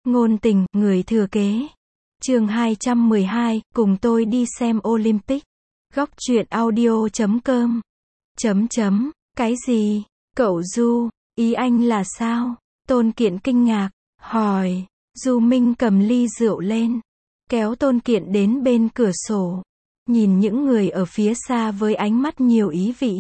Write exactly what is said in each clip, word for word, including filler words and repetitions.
Ngôn tình, người thừa kế. Chương hai trăm mười hai, cùng tôi đi xem Olympic. Góc truyện audio chấm com. Chấm chấm, cái gì? Cậu Du, ý anh là sao? Tôn Kiện kinh ngạc, hỏi. Du Minh cầm ly rượu lên, kéo Tôn Kiện đến bên cửa sổ, nhìn những người ở phía xa với ánh mắt nhiều ý vị.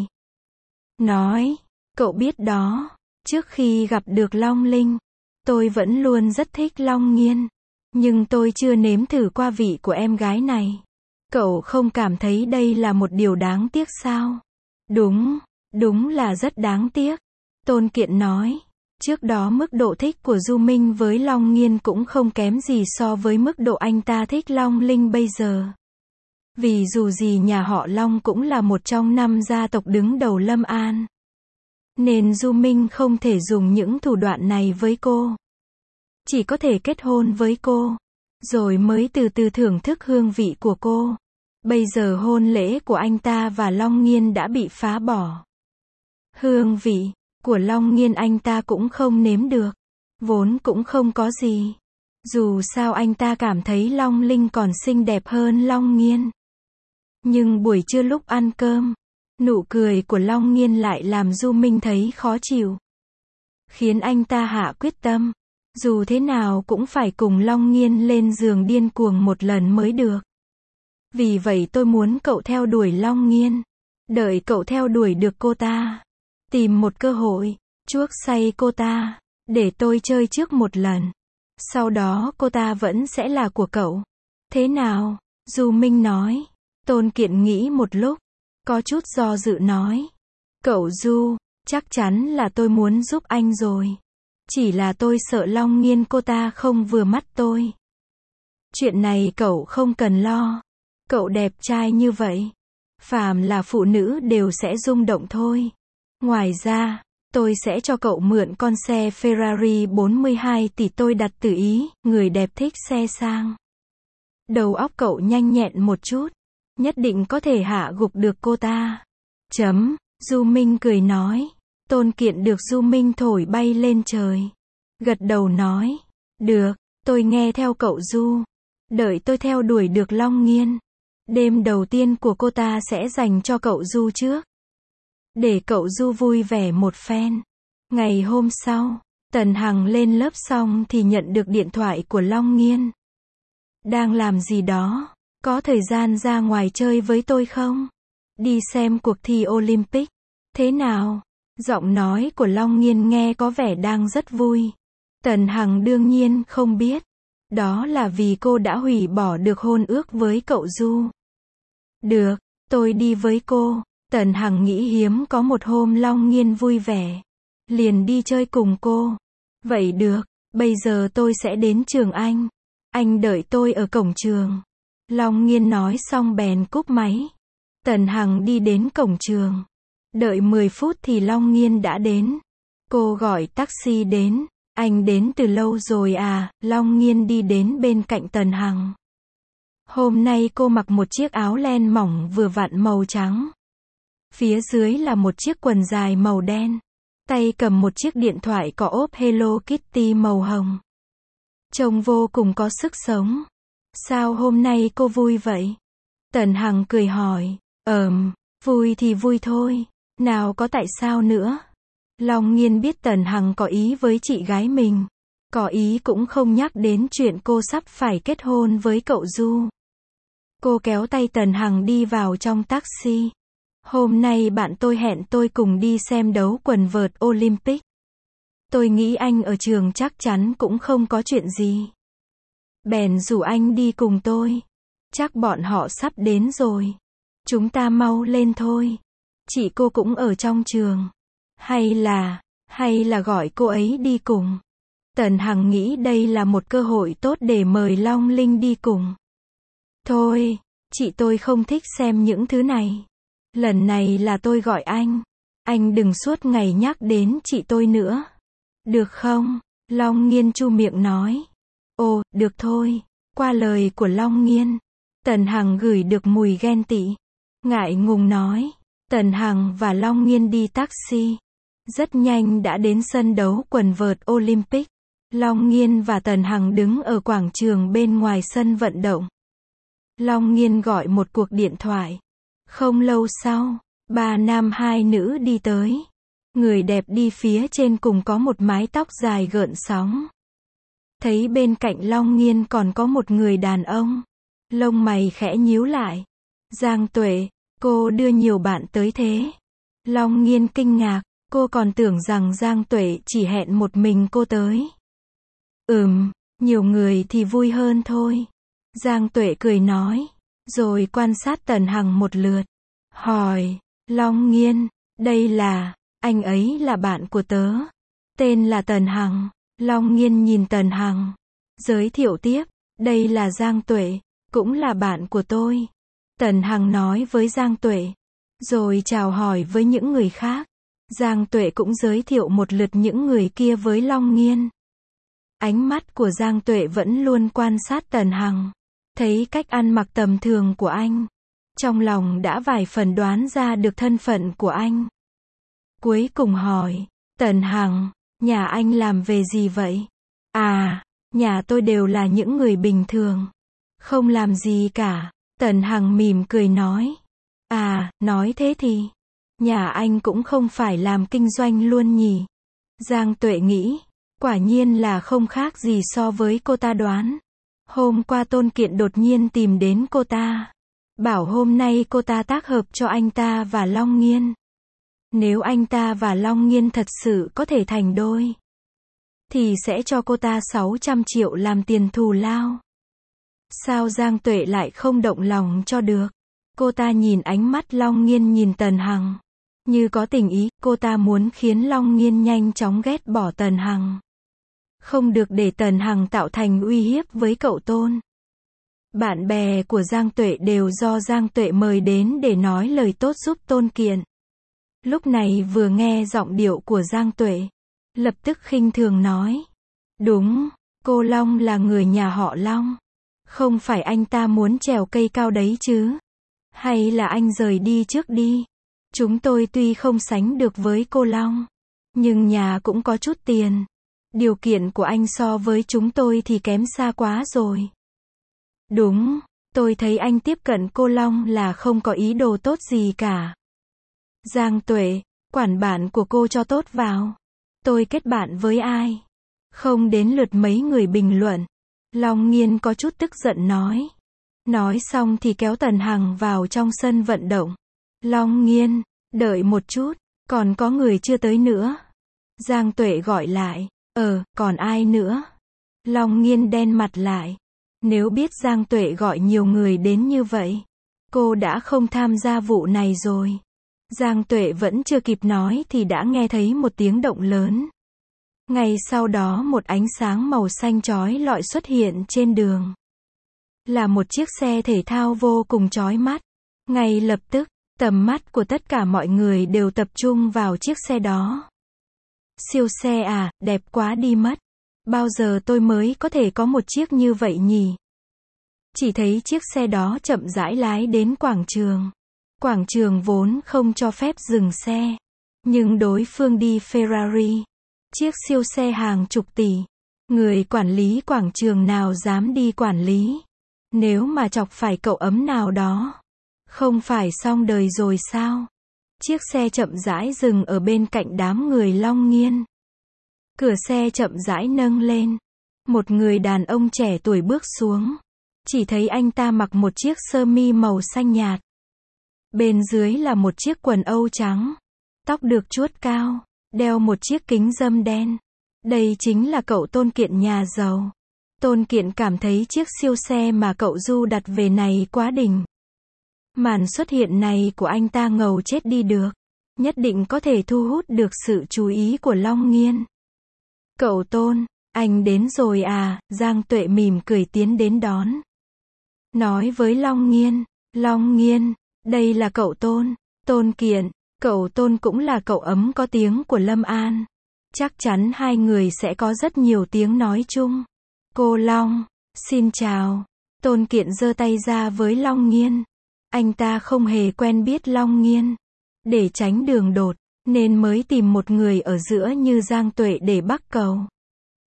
Nói, cậu biết đó, trước khi gặp được Long Linh, tôi vẫn luôn rất thích Long Nghiên, nhưng tôi chưa nếm thử qua vị của em gái này. Cậu không cảm thấy đây là một điều đáng tiếc sao? Đúng, đúng là rất đáng tiếc. Tôn Kiện nói, trước đó mức độ thích của Du Minh với Long Nghiên cũng không kém gì so với mức độ anh ta thích Long Linh bây giờ. Vì dù gì nhà họ Long cũng là một trong năm gia tộc đứng đầu Lâm An, nên Du Minh không thể dùng những thủ đoạn này với cô. Chỉ có thể kết hôn với cô, rồi mới từ từ thưởng thức hương vị của cô. Bây giờ hôn lễ của anh ta và Long Nghiên đã bị phá bỏ. Hương vị của Long Nghiên anh ta cũng không nếm được, vốn cũng không có gì. Dù sao anh ta cảm thấy Long Linh còn xinh đẹp hơn Long Nghiên. Nhưng buổi trưa lúc ăn cơm, nụ cười của Long Nghiên lại làm Du Minh thấy khó chịu, khiến anh ta hạ quyết tâm, dù thế nào cũng phải cùng Long Nghiên lên giường điên cuồng một lần mới được. Vì vậy tôi muốn cậu theo đuổi Long Nghiên, đợi cậu theo đuổi được cô ta, tìm một cơ hội, chuốc say cô ta, để tôi chơi trước một lần. Sau đó cô ta vẫn sẽ là của cậu. Thế nào? Du Minh nói. Tôn Kiện nghĩ một lúc, có chút do dự nói. Cậu Du, chắc chắn là tôi muốn giúp anh rồi. Chỉ là tôi sợ Long Nghiên cô ta không vừa mắt tôi. Chuyện này cậu không cần lo. Cậu đẹp trai như vậy, phàm là phụ nữ đều sẽ rung động thôi. Ngoài ra, tôi sẽ cho cậu mượn con xe Ferrari bốn mươi hai tỷ tôi đặt từ Ý, người đẹp thích xe sang. Đầu óc cậu nhanh nhẹn một chút, nhất định có thể hạ gục được cô ta. Chấm, Du Minh cười nói. Tôn Kiện được Du Minh thổi bay lên trời, gật đầu nói, được, tôi nghe theo cậu Du. Đợi tôi theo đuổi được Long Nghiên, đêm đầu tiên của cô ta sẽ dành cho cậu Du trước, để cậu Du vui vẻ một phen. Ngày hôm sau, Tần Hằng lên lớp xong thì nhận được điện thoại của Long Nghiên. Đang làm gì đó? Có thời gian ra ngoài chơi với tôi không? Đi xem cuộc thi Olympic. Thế nào? Giọng nói của Long Nghiên nghe có vẻ đang rất vui. Tần Hằng đương nhiên không biết. Đó là vì cô đã hủy bỏ được hôn ước với cậu Du. Được, tôi đi với cô. Tần Hằng nghĩ hiếm có một hôm Long Nghiên vui vẻ, liền đi chơi cùng cô. Vậy được, bây giờ tôi sẽ đến trường anh. Anh đợi tôi ở cổng trường. Long Nghiên nói xong bèn cúp máy. Tần Hằng đi đến cổng trường. Đợi mười phút thì Long Nghiên đã đến. Cô gọi taxi đến. Anh đến từ lâu rồi à? Long Nghiên đi đến bên cạnh Tần Hằng. Hôm nay cô mặc một chiếc áo len mỏng vừa vặn màu trắng. Phía dưới là một chiếc quần dài màu đen. Tay cầm một chiếc điện thoại có ốp Hello Kitty màu hồng. Trông vô cùng có sức sống. Sao hôm nay cô vui vậy? Tần Hằng cười hỏi. Ờm, vui thì vui thôi. Nào có tại sao nữa? Long Nghiên biết Tần Hằng có ý với chị gái mình. Có ý cũng không nhắc đến chuyện cô sắp phải kết hôn với cậu Du. Cô kéo tay Tần Hằng đi vào trong taxi. Hôm nay bạn tôi hẹn tôi cùng đi xem đấu quần vợt Olympic. Tôi nghĩ anh ở trường chắc chắn cũng không có chuyện gì. Bèn rủ anh đi cùng tôi. Chắc bọn họ sắp đến rồi. Chúng ta mau lên thôi. Chị cô cũng ở trong trường. Hay là, hay là gọi cô ấy đi cùng. Tần Hằng nghĩ đây là một cơ hội tốt để mời Long Linh đi cùng. Thôi, chị tôi không thích xem những thứ này. Lần này là tôi gọi anh. Anh đừng suốt ngày nhắc đến chị tôi nữa. Được không? Long Nghiên chu miệng nói. Ồ, được thôi. Qua lời của Long Nghiên, Tần Hằng gửi được mùi ghen tị. Ngại ngùng nói. Tần Hằng và Long Nghiên đi taxi. Rất nhanh đã đến sân đấu quần vợt Olympic. Long Nghiên và Tần Hằng đứng ở quảng trường bên ngoài sân vận động. Long Nghiên gọi một cuộc điện thoại. Không lâu sau, ba nam hai nữ đi tới. Người đẹp đi phía trên cùng có một mái tóc dài gợn sóng. Thấy bên cạnh Long Nghiên còn có một người đàn ông. Lông mày khẽ nhíu lại. Giang Tuệ, cô đưa nhiều bạn tới thế. Long Nghiên kinh ngạc, cô còn tưởng rằng Giang Tuệ chỉ hẹn một mình cô tới. Ừm, nhiều người thì vui hơn thôi. Giang Tuệ cười nói, rồi quan sát Tần Hằng một lượt. Hỏi, Long Nghiên, đây là, anh ấy là bạn của tớ. Tên là Tần Hằng. Long Nghiên nhìn Tần Hằng. Giới thiệu tiếp, đây là Giang Tuệ, cũng là bạn của tôi. Tần Hằng nói với Giang Tuệ. Rồi chào hỏi với những người khác. Giang Tuệ cũng giới thiệu một lượt những người kia với Long Nghiên. Ánh mắt của Giang Tuệ vẫn luôn quan sát Tần Hằng. Thấy cách ăn mặc tầm thường của anh. Trong lòng đã vài phần đoán ra được thân phận của anh. Cuối cùng hỏi, Tần Hằng, nhà anh làm về gì vậy? À, nhà tôi đều là những người bình thường. Không làm gì cả. Tần Hằng mỉm cười nói. À, nói thế thì, nhà anh cũng không phải làm kinh doanh luôn nhỉ? Giang Tuệ nghĩ, quả nhiên là không khác gì so với cô ta đoán. Hôm qua Tôn Kiện đột nhiên tìm đến cô ta. Bảo hôm nay cô ta tác hợp cho anh ta và Long Nghiên. Nếu anh ta và Long Nghiên thật sự có thể thành đôi, thì sẽ cho cô ta sáu trăm triệu làm tiền thù lao. Sao Giang Tuệ lại không động lòng cho được? Cô ta nhìn ánh mắt Long Nghiên nhìn Tần Hằng. Như có tình ý, cô ta muốn khiến Long Nghiên nhanh chóng ghét bỏ Tần Hằng. Không được để Tần Hằng tạo thành uy hiếp với cậu Tôn. Bạn bè của Giang Tuệ đều do Giang Tuệ mời đến để nói lời tốt giúp Tôn Kiện. Lúc này vừa nghe giọng điệu của Giang Tuệ, lập tức khinh thường nói. Đúng, cô Long là người nhà họ Long. Không phải anh ta muốn trèo cây cao đấy chứ? Hay là anh rời đi trước đi? Chúng tôi tuy không sánh được với cô Long, nhưng nhà cũng có chút tiền. Điều kiện của anh so với chúng tôi thì kém xa quá rồi. Đúng, tôi thấy anh tiếp cận cô Long là không có ý đồ tốt gì cả. Giang Tuệ, quản bạn của cô cho tốt vào. Tôi kết bạn với ai? Không đến lượt mấy người bình luận. Long Nghiên có chút tức giận nói. Nói xong thì kéo Tần Hằng vào trong sân vận động. Long Nghiên, đợi một chút, còn có người chưa tới nữa. Giang Tuệ gọi lại. Ờ, còn ai nữa? Long Nghiên đen mặt lại. Nếu biết Giang Tuệ gọi nhiều người đến như vậy, cô đã không tham gia vụ này rồi. Giang Tuệ vẫn chưa kịp nói thì đã nghe thấy một tiếng động lớn. Ngay sau đó một ánh sáng màu xanh chói lọi xuất hiện trên đường. Là một chiếc xe thể thao vô cùng chói mắt. Ngay lập tức, tầm mắt của tất cả mọi người đều tập trung vào chiếc xe đó. Siêu xe à, đẹp quá đi mất. Bao giờ tôi mới có thể có một chiếc như vậy nhỉ? Chỉ thấy chiếc xe đó chậm rãi lái đến quảng trường. Quảng trường vốn không cho phép dừng xe. Nhưng đối phương đi Ferrari. Chiếc siêu xe hàng chục tỷ. Người quản lý quảng trường nào dám đi quản lý? Nếu mà chọc phải cậu ấm nào đó, không phải xong đời rồi sao? Chiếc xe chậm rãi dừng ở bên cạnh đám người Long Nghiên. Cửa xe chậm rãi nâng lên. Một người đàn ông trẻ tuổi bước xuống. Chỉ thấy anh ta mặc một chiếc sơ mi màu xanh nhạt. Bên dưới là một chiếc quần âu trắng. Tóc được chuốt cao. Đeo một chiếc kính râm đen. Đây chính là cậu Tôn Kiện nhà giàu. Tôn Kiện cảm thấy chiếc siêu xe mà cậu Du đặt về này quá đỉnh. Màn xuất hiện này của anh ta ngầu chết đi được. Nhất định có thể thu hút được sự chú ý của Long Nghiên. Cậu Tôn, anh đến rồi à? Giang Tuệ mỉm cười tiến đến đón. Nói với Long Nghiên. Long Nghiên, đây là cậu Tôn. Tôn Kiện, cậu Tôn cũng là cậu ấm có tiếng của Lâm An. Chắc chắn hai người sẽ có rất nhiều tiếng nói chung. Cô Long, xin chào. Tôn Kiện giơ tay ra với Long Nghiên. Anh ta không hề quen biết Long Nghiên. Để tránh đường đột, nên mới tìm một người ở giữa như Giang Tuệ để bắt cầu.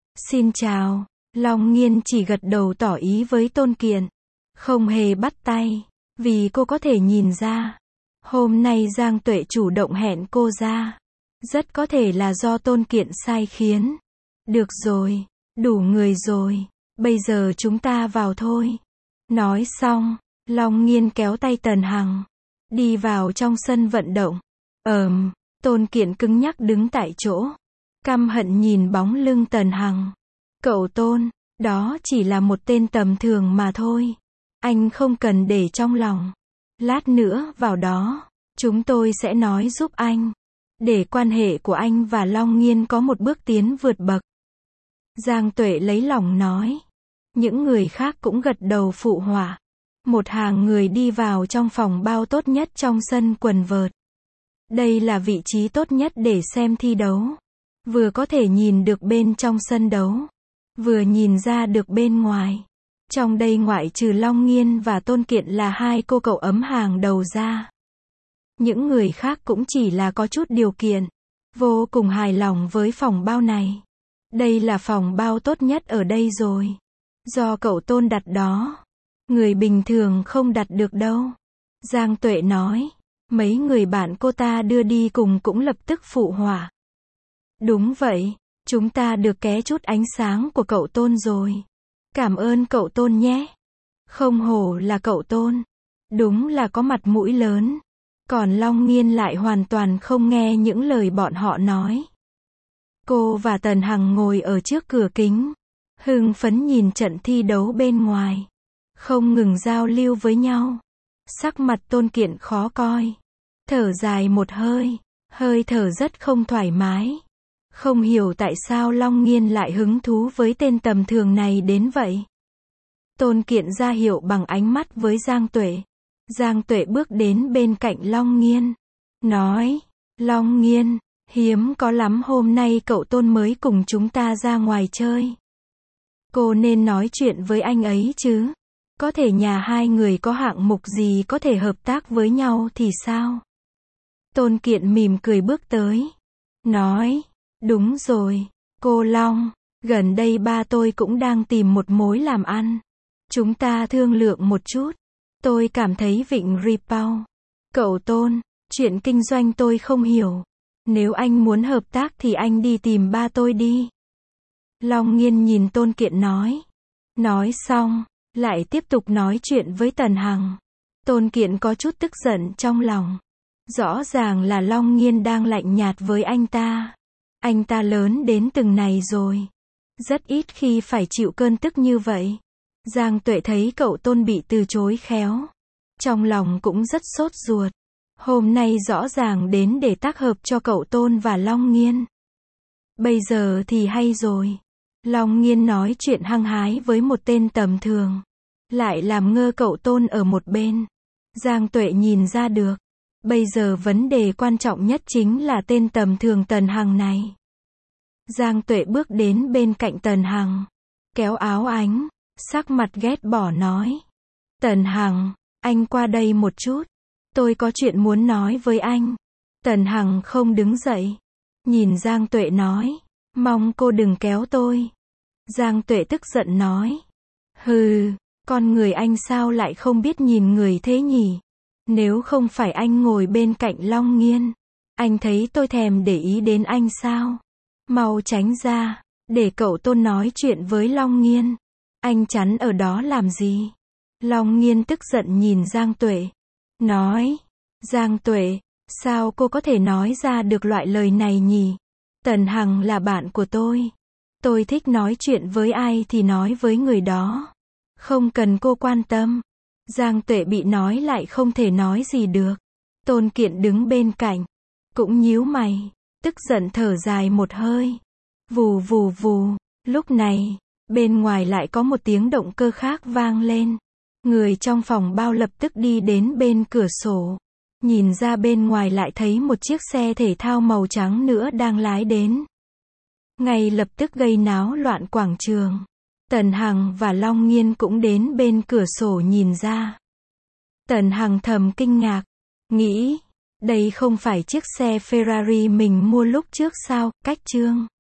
Xin chào. Long Nghiên chỉ gật đầu tỏ ý với Tôn Kiện. Không hề bắt tay. Vì cô có thể nhìn ra. Hôm nay Giang Tuệ chủ động hẹn cô ra. Rất có thể là do Tôn Kiện sai khiến. Được rồi. Đủ người rồi. Bây giờ chúng ta vào thôi. Nói xong, Long Nghiên kéo tay Tần Hằng. Đi vào trong sân vận động. Ờm, Tôn Kiện cứng nhắc đứng tại chỗ. Căm hận nhìn bóng lưng Tần Hằng. Cậu Tôn, đó chỉ là một tên tầm thường mà thôi. Anh không cần để trong lòng. Lát nữa vào đó, chúng tôi sẽ nói giúp anh. Để quan hệ của anh và Long Nghiên có một bước tiến vượt bậc. Giang Tuệ lấy lòng nói. Những người khác cũng gật đầu phụ họa. Một hàng người đi vào trong phòng bao tốt nhất trong sân quần vợt. Đây là vị trí tốt nhất để xem thi đấu. Vừa có thể nhìn được bên trong sân đấu, vừa nhìn ra được bên ngoài. Trong đây ngoại trừ Long Nghiên và Tôn Kiện là hai cô cậu ấm hàng đầu ra. Những người khác cũng chỉ là có chút điều kiện. Vô cùng hài lòng với phòng bao này. Đây là phòng bao tốt nhất ở đây rồi. Do cậu Tôn đặt đó. Người bình thường không đặt được đâu. Giang Tuệ nói. Mấy người bạn cô ta đưa đi cùng cũng lập tức phụ họa. Đúng vậy, chúng ta được ké chút ánh sáng của cậu Tôn rồi. Cảm ơn cậu Tôn nhé. Không hổ là cậu Tôn. Đúng là có mặt mũi lớn. Còn Long Nghiên lại hoàn toàn không nghe những lời bọn họ nói. Cô và Tần Hằng ngồi ở trước cửa kính. Hưng phấn nhìn trận thi đấu bên ngoài. Không ngừng giao lưu với nhau. Sắc mặt Tôn Kiện khó coi. Thở dài một hơi. Hơi thở rất không thoải mái. Không hiểu tại sao Long Nghiên lại hứng thú với tên tầm thường này đến vậy. Tôn Kiện ra hiệu bằng ánh mắt với Giang Tuệ. Giang Tuệ bước đến bên cạnh Long Nghiên. Nói. Long Nghiên, hiếm có lắm hôm nay cậu Tôn mới cùng chúng ta ra ngoài chơi. Cô nên nói chuyện với anh ấy chứ. Có thể nhà hai người có hạng mục gì có thể hợp tác với nhau thì sao? Tôn Kiện mỉm cười bước tới. Nói. Đúng rồi, cô Long, gần đây ba tôi cũng đang tìm một mối làm ăn. Chúng ta thương lượng một chút. Tôi cảm thấy Vịnh Ripau. Cậu Tôn, chuyện kinh doanh tôi không hiểu. Nếu anh muốn hợp tác thì anh đi tìm ba tôi đi. Long Nghiên nhìn Tôn Kiện nói. Nói xong, lại tiếp tục nói chuyện với Tần Hằng. Tôn Kiện có chút tức giận trong lòng. Rõ ràng là Long Nghiên đang lạnh nhạt với anh ta. Anh ta lớn đến từng này rồi. Rất ít khi phải chịu cơn tức như vậy. Giang Tuệ thấy cậu Tôn bị từ chối khéo. Trong lòng cũng rất sốt ruột. Hôm nay rõ ràng đến để tác hợp cho cậu Tôn và Long Nghiên. Bây giờ thì hay rồi. Long Nghiên nói chuyện hăng hái với một tên tầm thường. Lại làm ngơ cậu Tôn ở một bên. Giang Tuệ nhìn ra được. Bây giờ vấn đề quan trọng nhất chính là tên tầm thường Tần Hằng này. Giang Tuệ bước đến bên cạnh Tần Hằng. Kéo áo anh. Sắc mặt ghét bỏ nói. Tần Hằng, anh qua đây một chút. Tôi có chuyện muốn nói với anh. Tần Hằng không đứng dậy. Nhìn Giang Tuệ nói. Mong cô đừng kéo tôi. Giang Tuệ tức giận nói. Hừ, con người anh sao lại không biết nhìn người thế nhỉ? Nếu không phải anh ngồi bên cạnh Long Nghiên, anh thấy tôi thèm để ý đến anh sao? Mau tránh ra, để cậu Tôn nói chuyện với Long Nghiên. Anh chắn ở đó làm gì? Long Nghiên tức giận nhìn Giang Tuệ. Nói, Giang Tuệ, sao cô có thể nói ra được loại lời này nhỉ? Tần Hằng là bạn của tôi. Tôi thích nói chuyện với ai thì nói với người đó. Không cần cô quan tâm. Giang Tuệ bị nói lại không thể nói gì được. Tôn Kiện đứng bên cạnh. Cũng nhíu mày. Tức giận thở dài một hơi. Vù vù vù. Lúc này, bên ngoài lại có một tiếng động cơ khác vang lên. Người trong phòng bao lập tức đi đến bên cửa sổ. Nhìn ra bên ngoài lại thấy một chiếc xe thể thao màu trắng nữa đang lái đến. Ngay lập tức gây náo loạn quảng trường. Tần Hằng và Long Nghiên cũng đến bên cửa sổ nhìn ra. Tần Hằng thầm kinh ngạc. Nghĩ, đây không phải chiếc xe Ferrari mình mua lúc trước sao, cách chương.